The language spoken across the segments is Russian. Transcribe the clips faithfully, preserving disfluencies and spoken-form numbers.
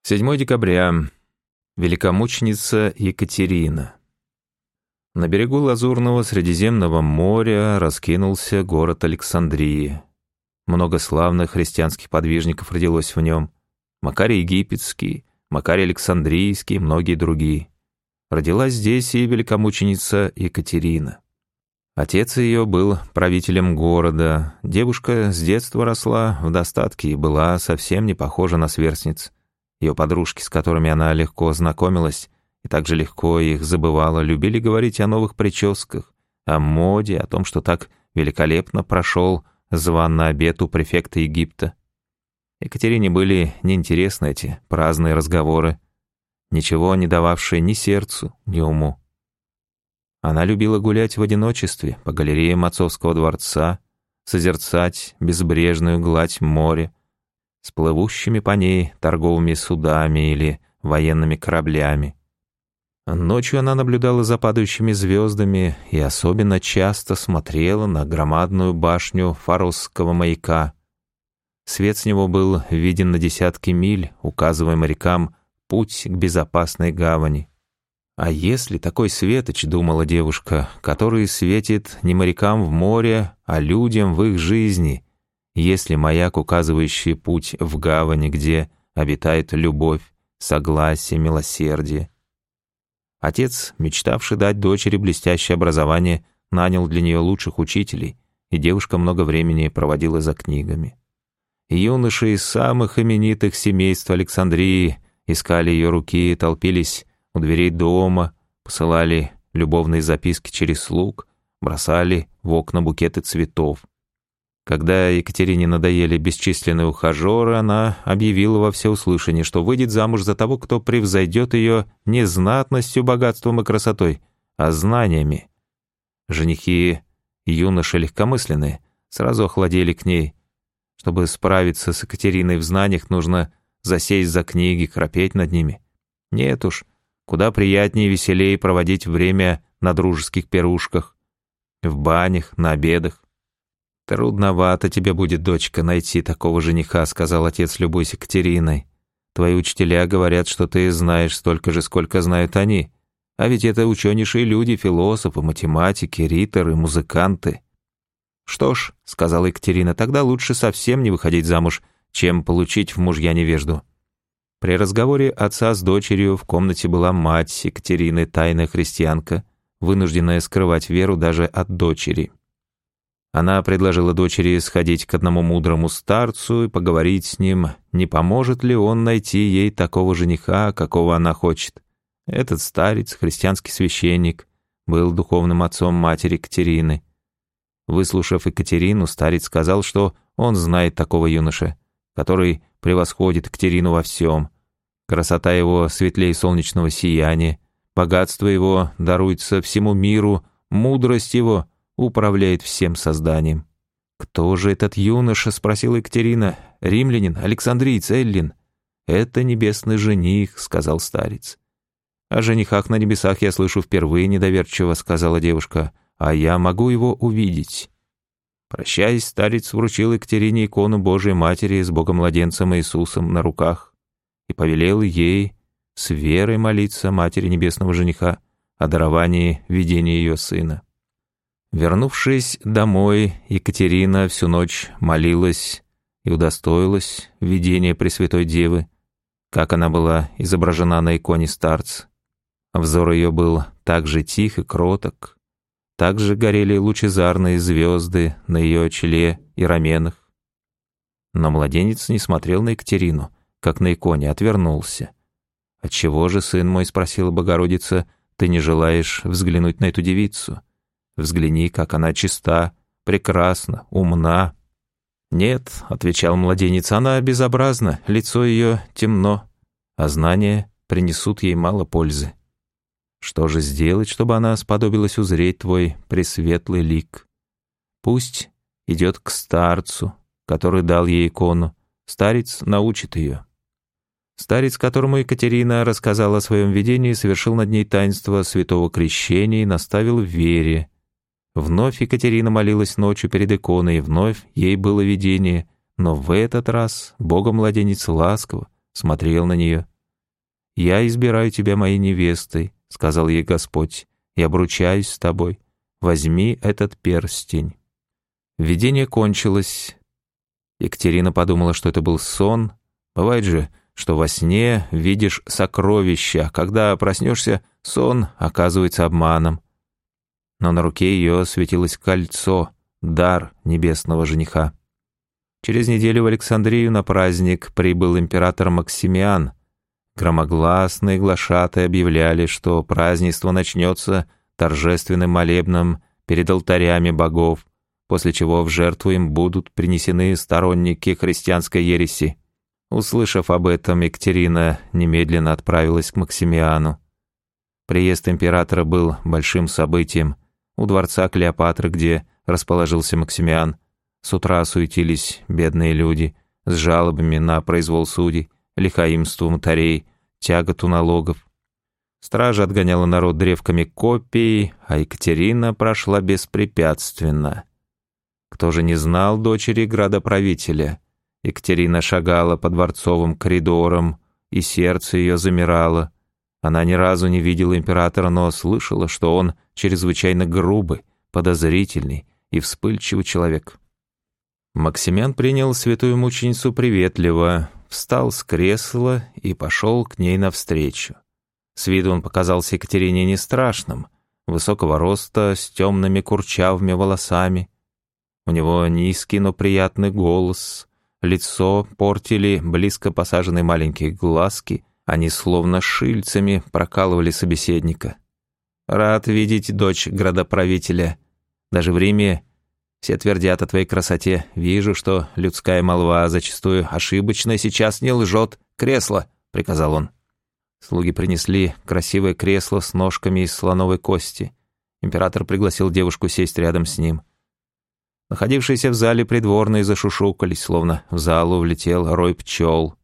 седьмого декабря. Великомученица Екатерина. На берегу Лазурного Средиземного моря раскинулся город Александрия. Много славных христианских подвижников родилось в нем. Макарий Египетский, Макарий Александрийский и многие другие. Родилась здесь и великомученица Екатерина. Отец ее был правителем города. Девушка с детства росла в достатке и была совсем не похожа на сверстниц. Ее подружки, с которыми она легко знакомилась и также легко их забывала, любили говорить о новых прическах, о моде, о том, что так великолепно прошел званый обед у префекта Египта. Екатерине были неинтересны эти праздные разговоры, ничего не дававшие ни сердцу, ни уму. Она любила гулять в одиночестве по галереям отцовского дворца, созерцать безбрежную гладь моря, с плывущими по ней торговыми судами или военными кораблями. Ночью она наблюдала за падающими звездами и особенно часто смотрела на громадную башню Фаросского маяка. Свет с него был виден на десятки миль, указывая морякам путь к безопасной гавани. «А если такой светоч, — думала девушка, — который светит не морякам в море, а людям в их жизни, если маяк, указывающий путь в гавани, где обитает любовь, согласие, милосердие». Отец, мечтавший дать дочери блестящее образование, нанял для нее лучших учителей, и девушка много времени проводила за книгами. Юноши из самых именитых семейств Александрии искали ее руки, толпились у дверей дома, посылали любовные записки через слуг, бросали в окна букеты цветов. Когда Екатерине надоели бесчисленные ухажеры, она объявила во всеуслышание, что выйдет замуж за того, кто превзойдет ее не знатностью, богатством и красотой, а знаниями. Женихи, юноши легкомысленные, сразу охладели к ней. Чтобы справиться с Екатериной в знаниях, нужно засесть за книги, храпеть над ними. Нет уж, куда приятнее и веселее проводить время на дружеских пирушках, в банях, на обедах. «Трудновато тебе будет, дочка, найти такого жениха», — сказал отец, любуясь Екатериной. «Твои учителя говорят, что ты знаешь столько же, сколько знают они. А ведь это ученейшие люди, философы, математики, риторы, музыканты». «Что ж», — сказала Екатерина, — «тогда лучше совсем не выходить замуж, чем получить в мужья невежду». При разговоре отца с дочерью в комнате была мать Екатерины, тайная христианка, вынужденная скрывать веру даже от дочери. Она предложила дочери сходить к одному мудрому старцу и поговорить с ним, не поможет ли он найти ей такого жениха, какого она хочет. Этот старец, христианский священник, был духовным отцом матери Екатерины. Выслушав Екатерину, старец сказал, что он знает такого юноша, который превосходит Екатерину во всем. Красота его светлее солнечного сияния, богатство его даруется всему миру, мудрость его управляет всем созданием. «Кто же этот юноша?» — спросила Екатерина. «Римлянин, Александриец, Эллин?» «Это небесный жених», — сказал старец. «О женихах на небесах я слышу впервые», — недоверчиво сказала девушка. «А я могу его увидеть». Прощаясь, старец вручил Екатерине икону Божией Матери с Богом-младенцем Иисусом на руках и повелел ей с верой молиться Матери Небесного жениха о даровании видения ее сына. Вернувшись домой, Екатерина всю ночь молилась и удостоилась видения Пресвятой Девы, как она была изображена на иконе старца. Взор ее был так же тих и кроток, так же горели лучезарные звезды на ее челе и раменах. Но младенец не смотрел на Екатерину, как на иконе, отвернулся. «Отчего же, сын мой, — спросила Богородица, — ты не желаешь взглянуть на эту девицу? Взгляни, как она чиста, прекрасна, умна». «Нет, — отвечал младенец, — она безобразна, лицо ее темно, а знания принесут ей мало пользы. Что же сделать, чтобы она сподобилась узреть твой пресветлый лик? Пусть идет к старцу, который дал ей икону, старец научит ее». Старец, которому Екатерина рассказала о своем видении, совершил над ней таинство святого крещения и наставил в вере. Вновь Екатерина молилась ночью перед иконой, и вновь ей было видение, но в этот раз Богомладенец ласково смотрел на нее «Я избираю тебя моей невестой», — сказал ей Господь, — «и обручаюсь с тобой. Возьми этот перстень». Видение кончилось. Екатерина подумала, что это был сон. Бывает же, что во сне видишь сокровища, когда проснешься, сон оказывается обманом. Но на руке ее светилось кольцо, дар небесного жениха. Через неделю в Александрию на праздник прибыл император Максимиан. Громогласные глашатые объявляли, что празднество начнется торжественным молебном перед алтарями богов, после чего в жертву им будут принесены сторонники христианской ереси. Услышав об этом, Екатерина немедленно отправилась к Максимиану. Приезд императора был большим событием. У дворца Клеопатры, где расположился Максимиан, с утра суетились бедные люди с жалобами на произвол судей, лихаимство мытарей, тяготу налогов. Стража отгоняла народ древками копий, а Екатерина прошла беспрепятственно. Кто же не знал дочери градоправителя? Екатерина шагала по дворцовым коридорам, и сердце ее замирало. Она ни разу не видела императора, но слышала, что он чрезвычайно грубый, подозрительный и вспыльчивый человек. Максимиан принял святую мученицу приветливо, встал с кресла и пошел к ней навстречу. С виду он показался Екатерине не страшным, высокого роста, с темными курчавыми волосами. У него низкий, но приятный голос, лицо портили близко посаженные маленькие глазки, они словно шильцами прокалывали собеседника. «Рад видеть дочь градоправителя. Даже в Риме все твердят о твоей красоте. Вижу, что людская молва зачастую ошибочна, сейчас не лжет. Кресло», — приказал он. Слуги принесли красивое кресло с ножками из слоновой кости. Император пригласил девушку сесть рядом с ним. Находившиеся в зале придворные зашушукались, словно в залу влетел рой пчел.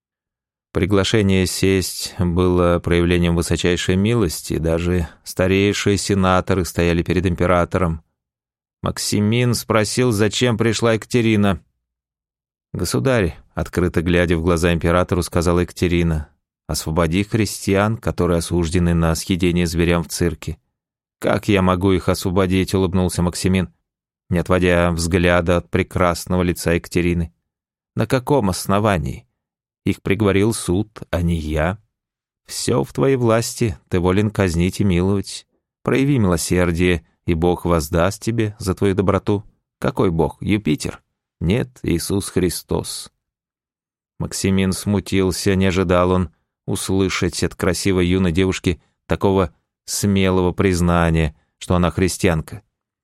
Приглашение сесть было проявлением высочайшей милости, даже старейшие сенаторы стояли перед императором. Максимин спросил, зачем пришла Екатерина. «Государь», открыто глядя в глаза императору, сказала Екатерина, «освободи христиан, которые осуждены на съедение зверям в цирке». «Как я могу их освободить?» — улыбнулся Максимин, не отводя взгляда от прекрасного лица Екатерины. «На каком основании? Их приговорил суд, а не я. Все в твоей власти, ты волен казнить и миловать. Прояви милосердие, и Бог воздаст тебе за твою доброту». «Какой Бог? Юпитер?» «Нет, Иисус Христос». Максимин смутился, не ожидал он услышать от красивой юной девушки такого смелого признания, что она христианка.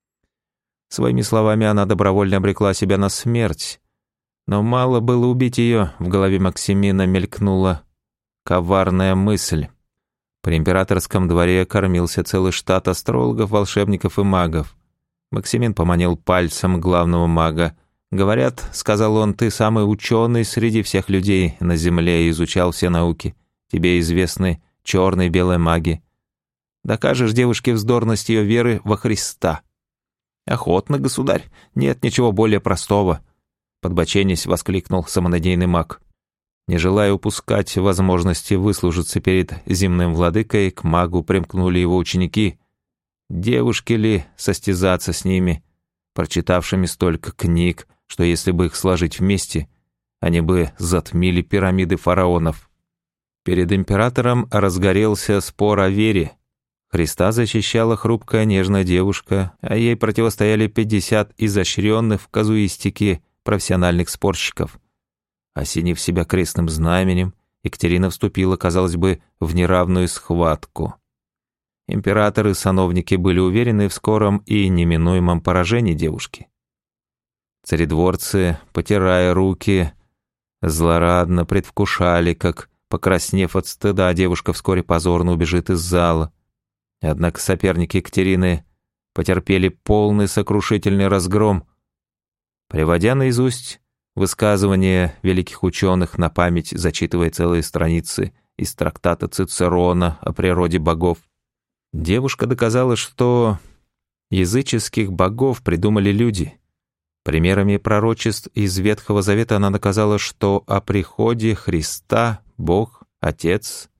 Своими словами она добровольно обрекла себя на смерть. Но мало было убить ее, в голове Максимина мелькнула коварная мысль. При императорском дворе кормился целый штат астрологов, волшебников и магов. Максимин поманил пальцем главного мага. «Говорят, — сказал он, — ты самый ученый среди всех людей на земле и изучал все науки. Тебе известны черные и белые маги. Докажешь девушке вздорность ее веры во Христа». «Охотно, государь, нет ничего более простого», — подбоченясь воскликнул самонадеянный маг. Не желая упускать возможности выслужиться перед земным владыкой, к магу примкнули его ученики. Девушки ли состязаться с ними, прочитавшими столько книг, что если бы их сложить вместе, они бы затмили пирамиды фараонов. Перед императором разгорелся спор о вере. Христа защищала хрупкая нежная девушка, а ей противостояли пятьдесят изощренных в казуистике профессиональных спорщиков. Осенив себя крестным знаменем, Екатерина вступила, казалось бы, в неравную схватку. Императоры и сановники были уверены в скором и неминуемом поражении девушки. Царедворцы, потирая руки, злорадно предвкушали, как, покраснев от стыда, девушка вскоре позорно убежит из зала. Однако соперники Екатерины потерпели полный сокрушительный разгром. Приводя наизусть высказывания великих ученых, на память зачитывая целые страницы из трактата Цицерона о природе богов, девушка доказала, что языческих богов придумали люди. Примерами пророчеств из Ветхого Завета она доказала, что о приходе Христа Бог, Отец,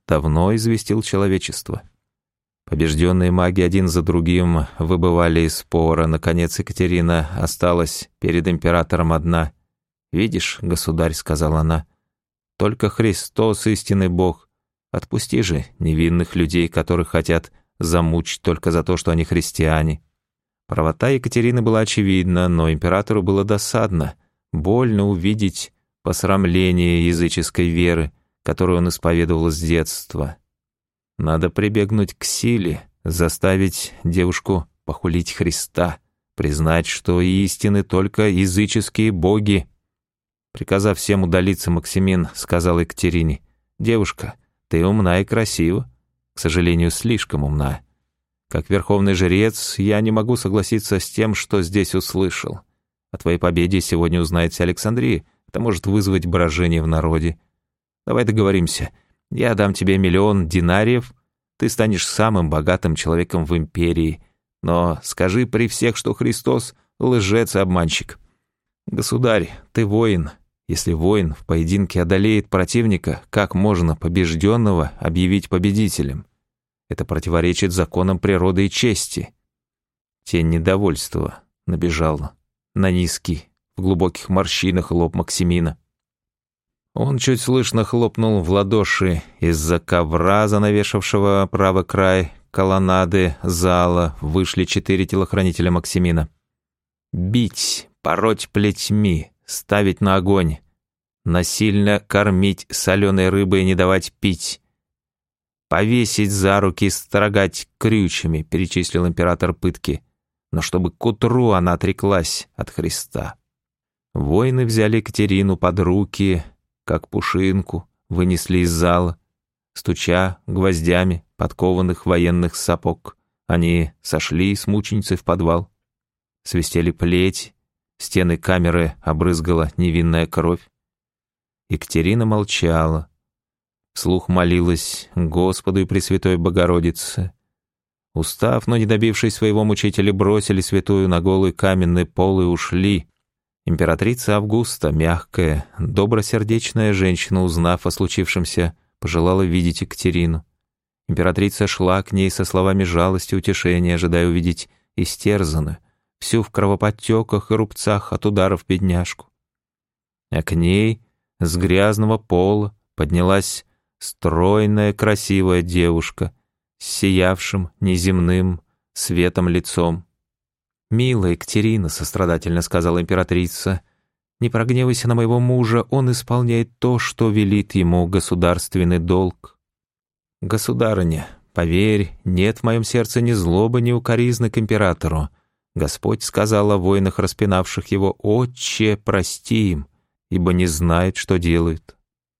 давно известил человечество. Побежденные маги один за другим выбывали из спора. Наконец Екатерина осталась перед императором одна. «Видишь, государь, — сказала она, — только Христос, истинный Бог. Отпусти же невинных людей, которых хотят замучить только за то, что они христиане». Правота Екатерины была очевидна, но императору было досадно, больно увидеть посрамление языческой веры, которую он исповедовал с детства. Надо прибегнуть к силе, заставить девушку похулить Христа, признать, что истины только языческие боги. Приказав всем удалиться, Максимин сказал Екатерине: «Девушка, ты умна и красива, к сожалению, слишком умна. Как верховный жрец я не могу согласиться с тем, что здесь услышал. О твоей победе сегодня узнает вся Александрия, это может вызвать брожение в народе. Давай договоримся, я дам тебе миллион динариев, ты станешь самым богатым человеком в империи, но скажи при всех, что Христос — лжец и обманщик. Государь, ты воин. Если воин в поединке одолеет противника, как можно побежденного объявить победителем? Это противоречит законам природы и чести». Тень недовольства набежала на низкий, в глубоких морщинах лоб Максимина. Он чуть слышно хлопнул в ладоши. Из-за ковра, занавешавшего правый край колоннады зала, вышли четыре телохранителя Максимина. «Бить, пороть плетьми, ставить на огонь, насильно кормить соленой рыбой и не давать пить, повесить за руки, строгать крючьями», — перечислил император пытки, но чтобы к утру она отреклась от Христа. Воины взяли Екатерину под руки, как пушинку, вынесли из зала, стуча гвоздями подкованных военных сапог. Они сошли с мученицей в подвал. Свистели плети, стены камеры обрызгала невинная кровь. Екатерина молчала, вслух молилась Господу и Пресвятой Богородице. Устав, но не добившись своего, мучители бросили святую на голый каменный пол и ушли. Императрица Августа, мягкая, добросердечная женщина, узнав о случившемся, пожелала видеть Екатерину. Императрица шла к ней со словами жалости и утешения, ожидая увидеть истерзанную, всю в кровоподтеках и рубцах от ударов бедняжку. А к ней с грязного пола поднялась стройная, красивая девушка с сиявшим неземным светом лицом. «Милая Екатерина», — сострадательно сказала императрица, — «не прогневайся на моего мужа, он исполняет то, что велит ему государственный долг». «Государыня, поверь, нет в моем сердце ни злобы, ни укоризны к императору. Господь сказал о воинах, распинавших его: «Отче, прости им, ибо не знают, что делают».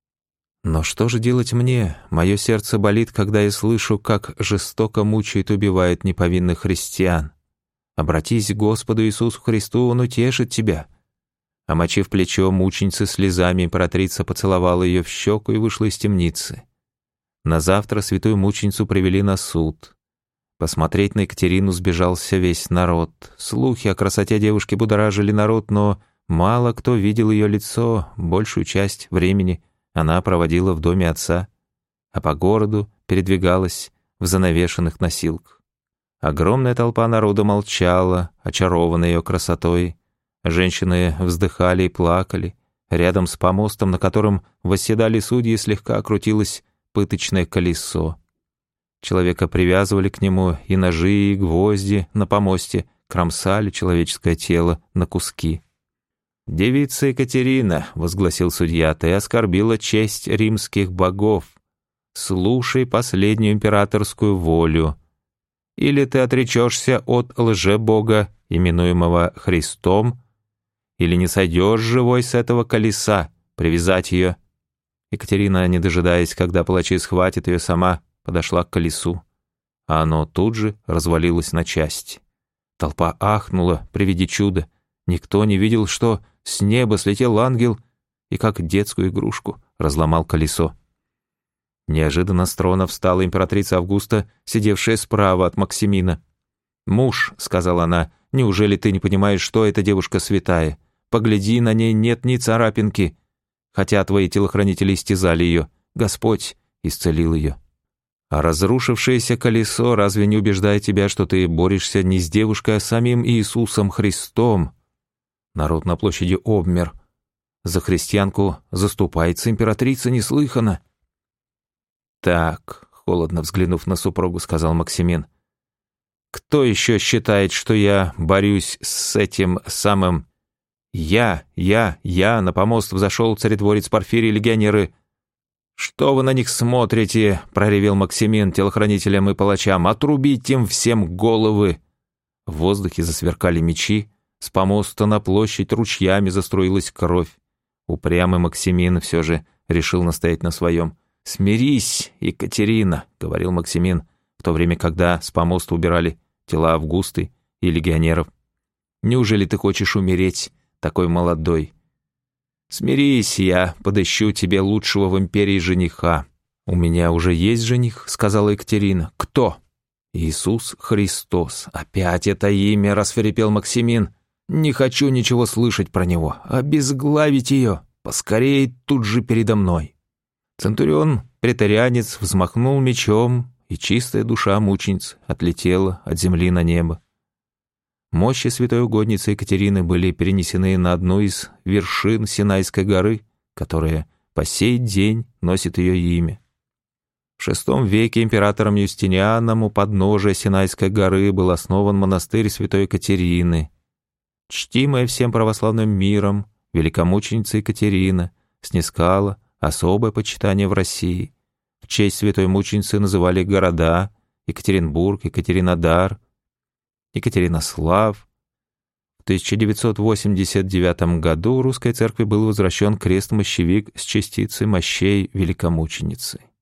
Но что же делать мне? Мое сердце болит, когда я слышу, как жестоко мучают и убивают неповинных христиан. Обратись к Господу Иисусу Христу, Он утешит тебя». Омочив плечо мученицы слезами, императрица поцеловала ее в щеку и вышла из темницы. На завтра святую мученицу привели на суд. Посмотреть на Екатерину сбежался весь народ. Слухи о красоте девушки будоражили народ, но мало кто видел ее лицо, большую часть времени она проводила в доме отца, а по городу передвигалась в занавешенных носилках. Огромная толпа народа молчала, очарованная ее красотой. Женщины вздыхали и плакали. Рядом с помостом, на котором восседали судьи, слегка крутилось пыточное колесо. Человека привязывали к нему, и ножи, и гвозди на помосте кромсали человеческое тело на куски. «Девица Екатерина», — возгласил судья, — «ты оскорбила честь римских богов. Слушай последнюю императорскую волю. Или ты отречешься от лжебога, именуемого Христом, или не сойдешь живой с этого колеса, привязать ее». Екатерина, не дожидаясь, когда палачи схватят ее, сама подошла к колесу, а оно тут же развалилось на части. Толпа ахнула при виде чуда. Никто не видел, что с неба слетел ангел и, как детскую игрушку, разломал колесо. Неожиданно с трона встала императрица Августа, сидевшая справа от Максимина. «Муж», — сказала она, — «неужели ты не понимаешь, что эта девушка святая? Погляди, на ней нет ни царапинки, хотя твои телохранители истязали ее. Господь исцелил ее. А разрушившееся колесо разве не убеждает тебя, что ты борешься не с девушкой, а с самим Иисусом Христом? Народ на площади обмер. За христианку заступается императрица неслыханно. «Так», — холодно взглянув на супругу, сказал Максимин, «кто еще считает, что я борюсь с этим самым... Я, я, я, на помост взошел царедворец Порфирий, легионеры...» «Что вы на них смотрите?» — проревел Максимин телохранителям и палачам. «Отрубить им всем головы!» В воздухе засверкали мечи, с помоста на площадь ручьями заструилась кровь. Упрямый Максимин все же решил настоять на своем. «Смирись, Екатерина», — говорил Максимин, в то время, когда с помоста убирали тела Августы и легионеров. «Неужели ты хочешь умереть, такой молодой? Смирись, я подыщу тебе лучшего в империи жениха». «У меня уже есть жених», — сказала Екатерина. «Кто?» «Иисус Христос». «Опять это имя», — расферепел Максимин. «Не хочу ничего слышать про него. Обезглавить ее. Поскорее тут же передо мной». Центурион, претарианец, взмахнул мечом, и чистая душа мучениц отлетела от земли на небо. Мощи святой угодницы Екатерины были перенесены на одну из вершин Синайской горы, которая по сей день носит ее имя. В шестом веке императором Юстинианом у подножия Синайской горы был основан монастырь святой Екатерины. Чтимая всем православным миром, великомученица Екатерина снискала особое почитание в России. В честь святой мученицы называли города Екатеринбург, Екатеринодар, Екатеринослав. В тысяча девятьсот восемьдесят девятом году русской церкви был возвращен крест-мощевик с частицей мощей великомученицы.